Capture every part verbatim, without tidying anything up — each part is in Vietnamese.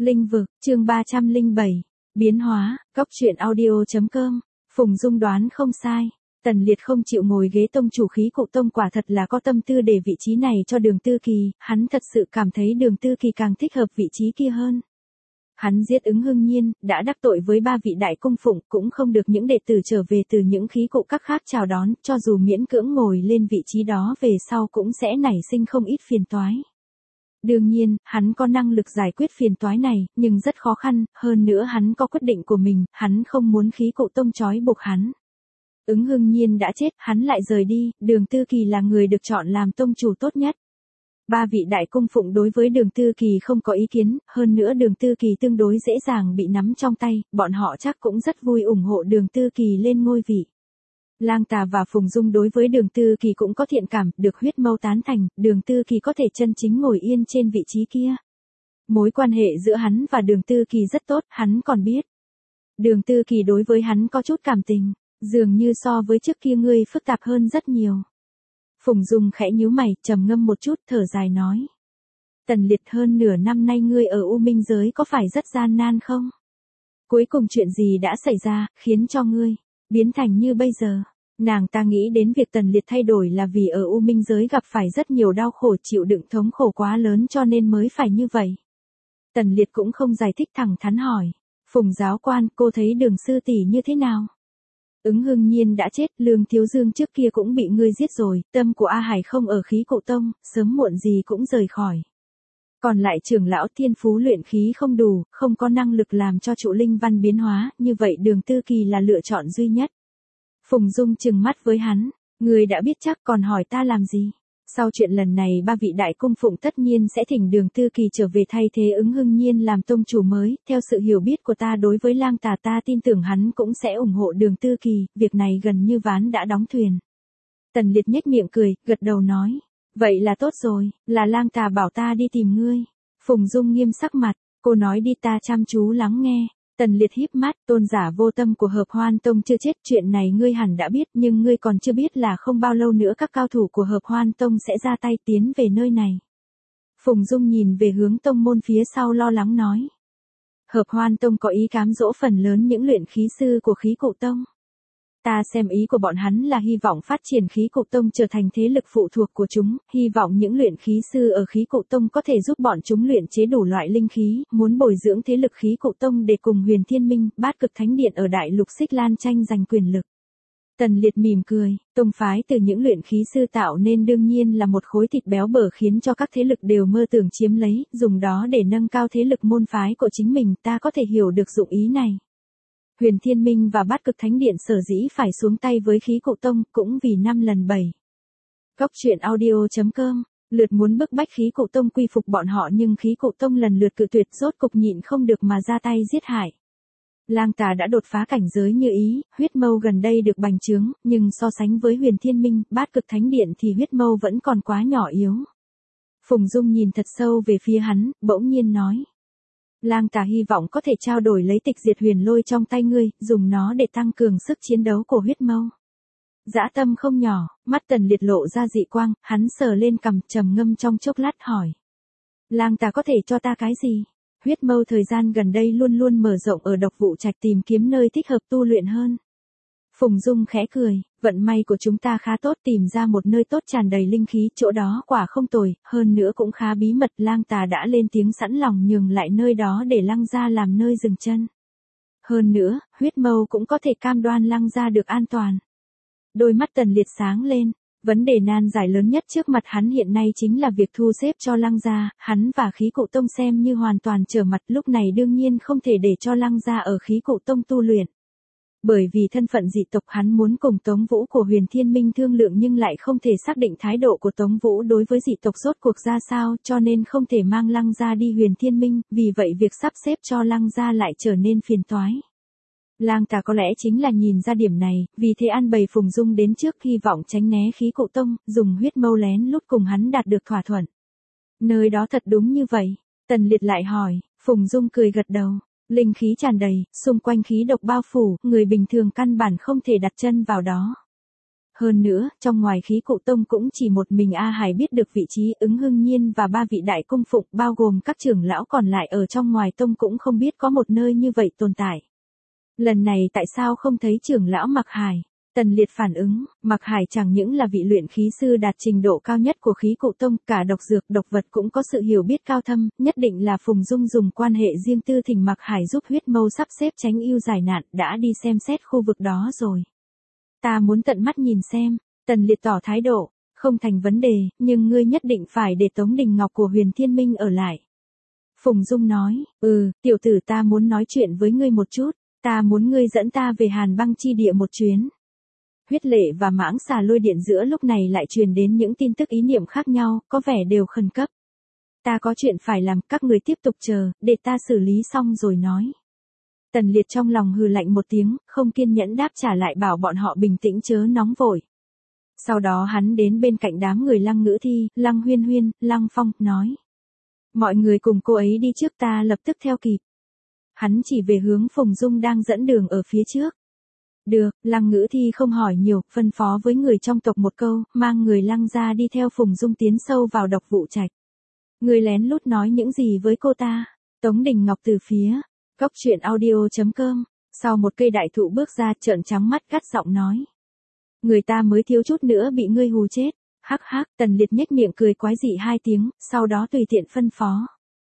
Linh vực, chương ba trăm lẻ bảy, biến hóa, góc truyện audio.com, Phùng Dung đoán không sai. Tần Liệt không chịu ngồi ghế tông chủ khí cụ tông quả thật là có tâm tư để vị trí này cho Đường Tư Kỳ, hắn thật sự cảm thấy Đường Tư Kỳ càng thích hợp vị trí kia hơn. Hắn giết Ứng Hưng Nhiên, đã đắc tội với ba vị đại cung phụng, cũng không được những đệ tử trở về từ những khí cụ các khác chào đón, cho dù miễn cưỡng ngồi lên vị trí đó về sau cũng sẽ nảy sinh không ít phiền toái. Đương nhiên, hắn có năng lực giải quyết phiền toái này, nhưng rất khó khăn, hơn nữa hắn có quyết định của mình, hắn không muốn khí cụ tông trói buộc hắn. Ứng Hưng Nhiên đã chết, hắn lại rời đi, Đường Tư Kỳ là người được chọn làm tông chủ tốt nhất. Ba vị đại cung phụng đối với Đường Tư Kỳ không có ý kiến, hơn nữa Đường Tư Kỳ tương đối dễ dàng bị nắm trong tay, bọn họ chắc cũng rất vui ủng hộ Đường Tư Kỳ lên ngôi vị. Lang Tà và Phùng Dung đối với Đường Tư Kỳ cũng có thiện cảm, được huyết mâu tán thành, Đường Tư Kỳ có thể chân chính ngồi yên trên vị trí kia. Mối quan hệ giữa hắn và Đường Tư Kỳ rất tốt, hắn còn biết. Đường Tư Kỳ đối với hắn có chút cảm tình, dường như so với trước kia ngươi phức tạp hơn rất nhiều. Phùng Dung khẽ nhíu mày, trầm ngâm một chút, thở dài nói. Tần Liệt, hơn nửa năm nay ngươi ở U Minh giới có phải rất gian nan không? Cuối cùng chuyện gì đã xảy ra, khiến cho ngươi biến thành như bây giờ? Nàng ta nghĩ đến việc Tần Liệt thay đổi là vì ở U Minh giới gặp phải rất nhiều đau khổ, chịu đựng thống khổ quá lớn cho nên mới phải như vậy. Tần Liệt cũng không giải thích, thẳng thắn hỏi. Phùng giáo quan, cô thấy Đường sư tỷ như thế nào? Ứng Hưng Nhiên đã chết, Lương Thiếu Dương trước kia cũng bị ngươi giết rồi, tâm của A Hải không ở khí cụ tông, sớm muộn gì cũng rời khỏi. Còn lại trưởng lão thiên phú luyện khí không đủ, không có năng lực làm cho trụ linh văn biến hóa, như vậy Đường Tư Kỳ là lựa chọn duy nhất. Phùng Dung trừng mắt với hắn, ngươi đã biết chắc còn hỏi ta làm gì? Sau chuyện lần này ba vị đại cung phụng tất nhiên sẽ thỉnh Đường Tư Kỳ trở về thay thế Ứng Hưng Nhiên làm tông chủ mới, theo sự hiểu biết của ta đối với Lang Tà ta tin tưởng hắn cũng sẽ ủng hộ Đường Tư Kỳ, việc này gần như ván đã đóng thuyền. Tần Liệt nhếch miệng cười, gật đầu nói, vậy là tốt rồi, là Lang Tà bảo ta đi tìm ngươi. Phùng Dung nghiêm sắc mặt, cô nói đi ta chăm chú lắng nghe. Tần Liệt híp mắt, tôn giả vô tâm của Hợp Hoan Tông chưa chết, chuyện này ngươi hẳn đã biết, nhưng ngươi còn chưa biết là không bao lâu nữa các cao thủ của Hợp Hoan Tông sẽ ra tay tiến về nơi này. Phùng Dung nhìn về hướng tông môn phía sau lo lắng nói. Hợp Hoan Tông có ý cám dỗ phần lớn những luyện khí sư của khí cụ tông. Ta xem ý của bọn hắn là hy vọng phát triển khí cụ tông trở thành thế lực phụ thuộc của chúng, hy vọng những luyện khí sư ở khí cụ tông có thể giúp bọn chúng luyện chế đủ loại linh khí, muốn bồi dưỡng thế lực khí cụ tông để cùng Huyền Thiên Minh, Bát Cực Thánh Điện ở Đại Lục Xích Lan tranh giành quyền lực. Tần Liệt mỉm cười, tông phái từ những luyện khí sư tạo nên đương nhiên là một khối thịt béo bở khiến cho các thế lực đều mơ tưởng chiếm lấy, dùng đó để nâng cao thế lực môn phái của chính mình, ta có thể hiểu được dụng ý này. Huyền Thiên Minh và Bát Cực Thánh Điện sở dĩ phải xuống tay với khí cụ tông cũng vì năm lần bảy. Góc truyện audio.com, lượt muốn bức bách khí cụ tông quy phục bọn họ nhưng khí cụ tông lần lượt cự tuyệt, rốt cục nhịn không được mà ra tay giết hại. Lang Tà đã đột phá cảnh giới như ý, huyết mâu gần đây được bành trướng, nhưng so sánh với Huyền Thiên Minh, Bát Cực Thánh Điện thì huyết mâu vẫn còn quá nhỏ yếu. Phùng Dung nhìn thật sâu về phía hắn, bỗng nhiên nói. Lang Tà hy vọng có thể trao đổi lấy tịch diệt huyền lôi trong tay ngươi, dùng nó để tăng cường sức chiến đấu của huyết mâu. Dã tâm không nhỏ, mắt Tần Liệt lộ ra dị quang, hắn sờ lên cằm, trầm ngâm trong chốc lát hỏi. Lang Tà có thể cho ta cái gì? Huyết mâu thời gian gần đây luôn luôn mở rộng ở Độc Vụ Trạch tìm kiếm nơi thích hợp tu luyện hơn. Phùng Dung khẽ cười, vận may của chúng ta khá tốt, tìm ra một nơi tốt tràn đầy linh khí, chỗ đó quả không tồi, hơn nữa cũng khá bí mật. Lang Tà đã lên tiếng sẵn lòng nhường lại nơi đó để Lăng gia làm nơi dừng chân. Hơn nữa, huyết mâu cũng có thể cam đoan Lăng gia được an toàn. Đôi mắt Tần Liệt sáng lên, vấn đề nan giải lớn nhất trước mặt hắn hiện nay chính là việc thu xếp cho Lăng gia, hắn và khí cụ tông xem như hoàn toàn trở mặt, lúc này đương nhiên không thể để cho Lăng gia ở khí cụ tông tu luyện. Bởi vì thân phận dị tộc hắn muốn cùng Tống Vũ của Huyền Thiên Minh thương lượng nhưng lại không thể xác định thái độ của Tống Vũ đối với dị tộc rốt cuộc ra sao cho nên không thể mang Lăng gia đi Huyền Thiên Minh, vì vậy việc sắp xếp cho Lăng gia lại trở nên phiền toái. Lang Tà có lẽ chính là nhìn ra điểm này, vì thế an bày Phùng Dung đến trước hy vọng tránh né khí cụ tông, dùng huyết mâu lén lút cùng hắn đạt được thỏa thuận. Nơi đó thật đúng như vậy, Tần Liệt lại hỏi, Phùng Dung cười gật đầu. Linh khí tràn đầy, xung quanh khí độc bao phủ, người bình thường căn bản không thể đặt chân vào đó. Hơn nữa, trong ngoài khí cụ tông cũng chỉ một mình A Hải biết được vị trí, Ứng Hưng Nhiên và ba vị đại cung phụng bao gồm các trưởng lão còn lại ở trong ngoài tông cũng không biết có một nơi như vậy tồn tại. Lần này tại sao không thấy trưởng lão Mạc Hải? Tần Liệt phản ứng, Mạc Hải chẳng những là vị luyện khí sư đạt trình độ cao nhất của khí cụ tông, cả độc dược độc vật cũng có sự hiểu biết cao thâm, nhất định là Phùng Dung dùng quan hệ riêng tư thỉnh Mạc Hải giúp huyết mâu sắp xếp tránh ưu giải nạn, đã đi xem xét khu vực đó rồi. Ta muốn tận mắt nhìn xem, Tần Liệt tỏ thái độ, không thành vấn đề, nhưng ngươi nhất định phải để Tống Đình Ngọc của Huyền Thiên Minh ở lại. Phùng Dung nói, ừ, tiểu tử ta muốn nói chuyện với ngươi một chút, ta muốn ngươi dẫn ta về Hàn Băng chi địa một chuyến. Huyết Lệ và Mãng Xà lôi điện giữa lúc này lại truyền đến những tin tức ý niệm khác nhau, có vẻ đều khẩn cấp. Ta có chuyện phải làm, các người tiếp tục chờ, để ta xử lý xong rồi nói. Tần Liệt trong lòng hừ lạnh một tiếng, không kiên nhẫn đáp trả lại bảo bọn họ bình tĩnh chớ nóng vội. Sau đó hắn đến bên cạnh đám người Lăng Ngữ Thi, Lăng Huyên Huyên, Lăng Phong, nói. Mọi người cùng cô ấy đi trước, ta lập tức theo kịp. Hắn chỉ về hướng Phùng Dung đang dẫn đường ở phía trước. Được, Lăng Ngữ Thi không hỏi nhiều, phân phó với người trong tộc một câu, mang người Lăng ra đi theo Phùng Dung tiến sâu vào độc vụ trạch. Người lén lút nói những gì với cô ta? Tống Đình Ngọc từ phía cốc truyện audio chấm com, sau một cây đại thụ bước ra trợn trắng mắt cắt giọng nói. Người ta mới thiếu chút nữa bị ngươi hù chết. Hắc hắc, Tần Liệt nhếch miệng cười quái dị hai tiếng, sau đó tùy tiện phân phó.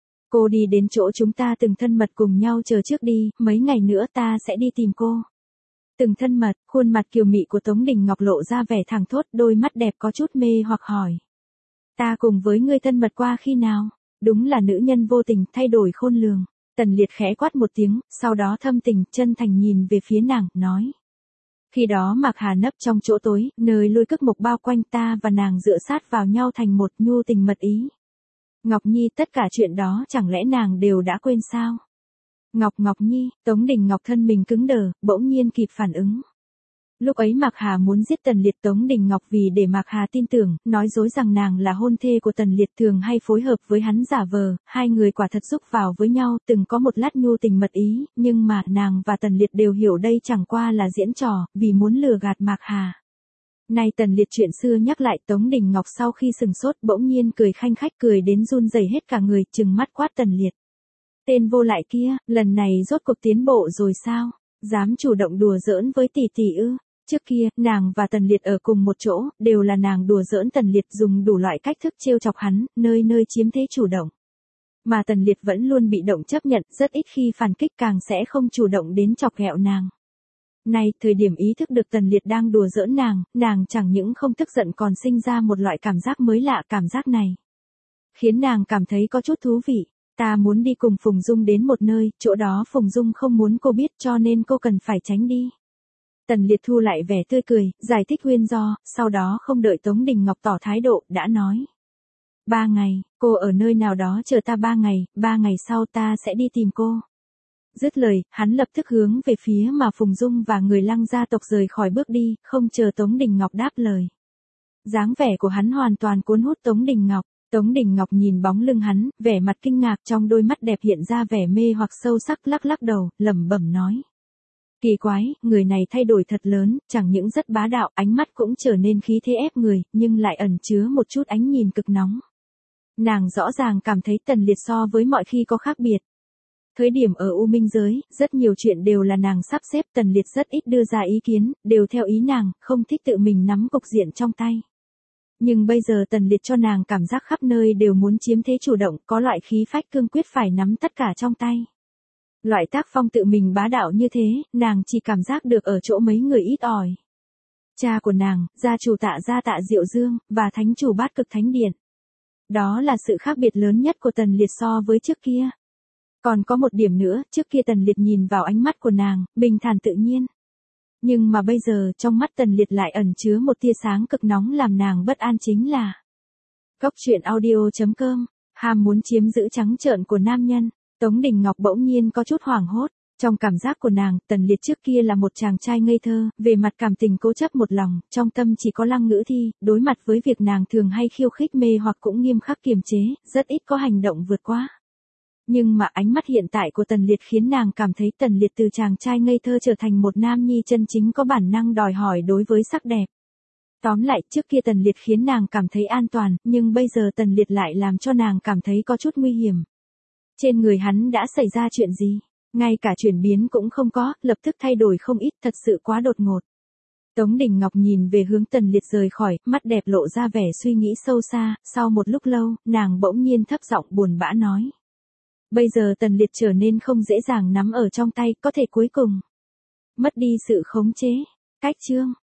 Cô đi đến chỗ chúng ta từng thân mật cùng nhau chờ trước đi, mấy ngày nữa ta sẽ đi tìm cô. Từng thân mật, khuôn mặt kiều mị của Tống Đình Ngọc lộ ra vẻ thẳng thốt, đôi mắt đẹp có chút mê hoặc hỏi. Ta cùng với ngươi thân mật qua khi nào? Đúng là nữ nhân vô tình, thay đổi khôn lường. Tần Liệt khẽ quát một tiếng, sau đó thâm tình, chân thành nhìn về phía nàng, nói. Khi đó Mạc Hà nấp trong chỗ tối, nơi lôi cức mộc bao quanh ta và nàng dựa sát vào nhau thành một nhu tình mật ý. Ngọc Nhi, tất cả chuyện đó chẳng lẽ nàng đều đã quên sao? Ngọc Ngọc Nhi, Tống Đình Ngọc thân mình cứng đờ, bỗng nhiên kịp phản ứng. Lúc ấy Mạc Hà muốn giết Tần Liệt, Tống Đình Ngọc vì để Mạc Hà tin tưởng, nói dối rằng nàng là hôn thê của Tần Liệt, thường hay phối hợp với hắn giả vờ, hai người quả thật xúc vào với nhau, từng có một lát nhu tình mật ý, nhưng mà nàng và Tần Liệt đều hiểu đây chẳng qua là diễn trò, vì muốn lừa gạt Mạc Hà. Nay Tần Liệt chuyện xưa nhắc lại, Tống Đình Ngọc sau khi sừng sốt bỗng nhiên cười khanh khách, cười đến run rẩy hết cả người, trừng mắt quát Tần Liệt. Tên vô lại kia, lần này rốt cuộc tiến bộ rồi sao? Dám chủ động đùa giỡn với tỷ tỷ ư? Trước kia, nàng và Tần Liệt ở cùng một chỗ, đều là nàng đùa giỡn Tần Liệt, dùng đủ loại cách thức trêu chọc hắn, nơi nơi chiếm thế chủ động. Mà Tần Liệt vẫn luôn bị động chấp nhận, rất ít khi phản kích, càng sẽ không chủ động đến chọc ghẹo nàng. Nay, thời điểm ý thức được Tần Liệt đang đùa giỡn nàng, nàng chẳng những không tức giận còn sinh ra một loại cảm giác mới lạ, cảm giác này khiến nàng cảm thấy có chút thú vị. Ta muốn đi cùng Phùng Dung đến một nơi, chỗ đó Phùng Dung không muốn cô biết cho nên cô cần phải tránh đi. Tần Liệt thu lại vẻ tươi cười, giải thích nguyên do, sau đó không đợi Tống Đình Ngọc tỏ thái độ, đã nói. Ba ngày, cô ở nơi nào đó chờ ta ba ngày, ba ngày sau ta sẽ đi tìm cô. Dứt lời, hắn lập tức hướng về phía mà Phùng Dung và người Lăng gia tộc rời khỏi bước đi, không chờ Tống Đình Ngọc đáp lời. Dáng vẻ của hắn hoàn toàn cuốn hút Tống Đình Ngọc. Tống Đình Ngọc nhìn bóng lưng hắn, vẻ mặt kinh ngạc, trong đôi mắt đẹp hiện ra vẻ mê hoặc sâu sắc, lắc lắc đầu, lẩm bẩm nói. Kỳ quái, người này thay đổi thật lớn, chẳng những rất bá đạo, ánh mắt cũng trở nên khí thế ép người, nhưng lại ẩn chứa một chút ánh nhìn cực nóng. Nàng rõ ràng cảm thấy Tần Liệt so với mọi khi có khác biệt. Thời điểm ở U Minh giới, rất nhiều chuyện đều là nàng sắp xếp, Tần Liệt rất ít đưa ra ý kiến, đều theo ý nàng, không thích tự mình nắm cục diện trong tay. Nhưng bây giờ Tần Liệt cho nàng cảm giác khắp nơi đều muốn chiếm thế chủ động, có loại khí phách cương quyết phải nắm tất cả trong tay. Loại tác phong tự mình bá đạo như thế, nàng chỉ cảm giác được ở chỗ mấy người ít ỏi. Cha của nàng, gia chủ Tạ gia Tạ Diệu Dương, và thánh chủ Bát Cực Thánh Điện. Đó là sự khác biệt lớn nhất của Tần Liệt so với trước kia. Còn có một điểm nữa, trước kia Tần Liệt nhìn vào ánh mắt của nàng, bình thản tự nhiên. Nhưng mà bây giờ, trong mắt Tần Liệt lại ẩn chứa một tia sáng cực nóng làm nàng bất an, chính là cốc truyện audio chấm com, ham muốn chiếm giữ trắng trợn của nam nhân. Tống Đình Ngọc bỗng nhiên có chút hoảng hốt. Trong cảm giác của nàng, Tần Liệt trước kia là một chàng trai ngây thơ, về mặt cảm tình cố chấp một lòng, trong tâm chỉ có Lăng Ngữ Thi, đối mặt với việc nàng thường hay khiêu khích mê hoặc cũng nghiêm khắc kiềm chế, rất ít có hành động vượt quá. Nhưng mà ánh mắt hiện tại của Tần Liệt khiến nàng cảm thấy Tần Liệt từ chàng trai ngây thơ trở thành một nam nhi chân chính có bản năng đòi hỏi đối với sắc đẹp. Tóm lại, trước kia Tần Liệt khiến nàng cảm thấy an toàn, nhưng bây giờ Tần Liệt lại làm cho nàng cảm thấy có chút nguy hiểm. Trên người hắn đã xảy ra chuyện gì? Ngay cả chuyển biến cũng không có, lập tức thay đổi không ít, thật sự quá đột ngột. Tống Đình Ngọc nhìn về hướng Tần Liệt rời khỏi, mắt đẹp lộ ra vẻ suy nghĩ sâu xa, sau một lúc lâu, nàng bỗng nhiên thấp giọng buồn bã nói. Bây giờ Tần Liệt trở nên không dễ dàng nắm ở trong tay, có thể cuối cùng mất đi sự khống chế. Cách chương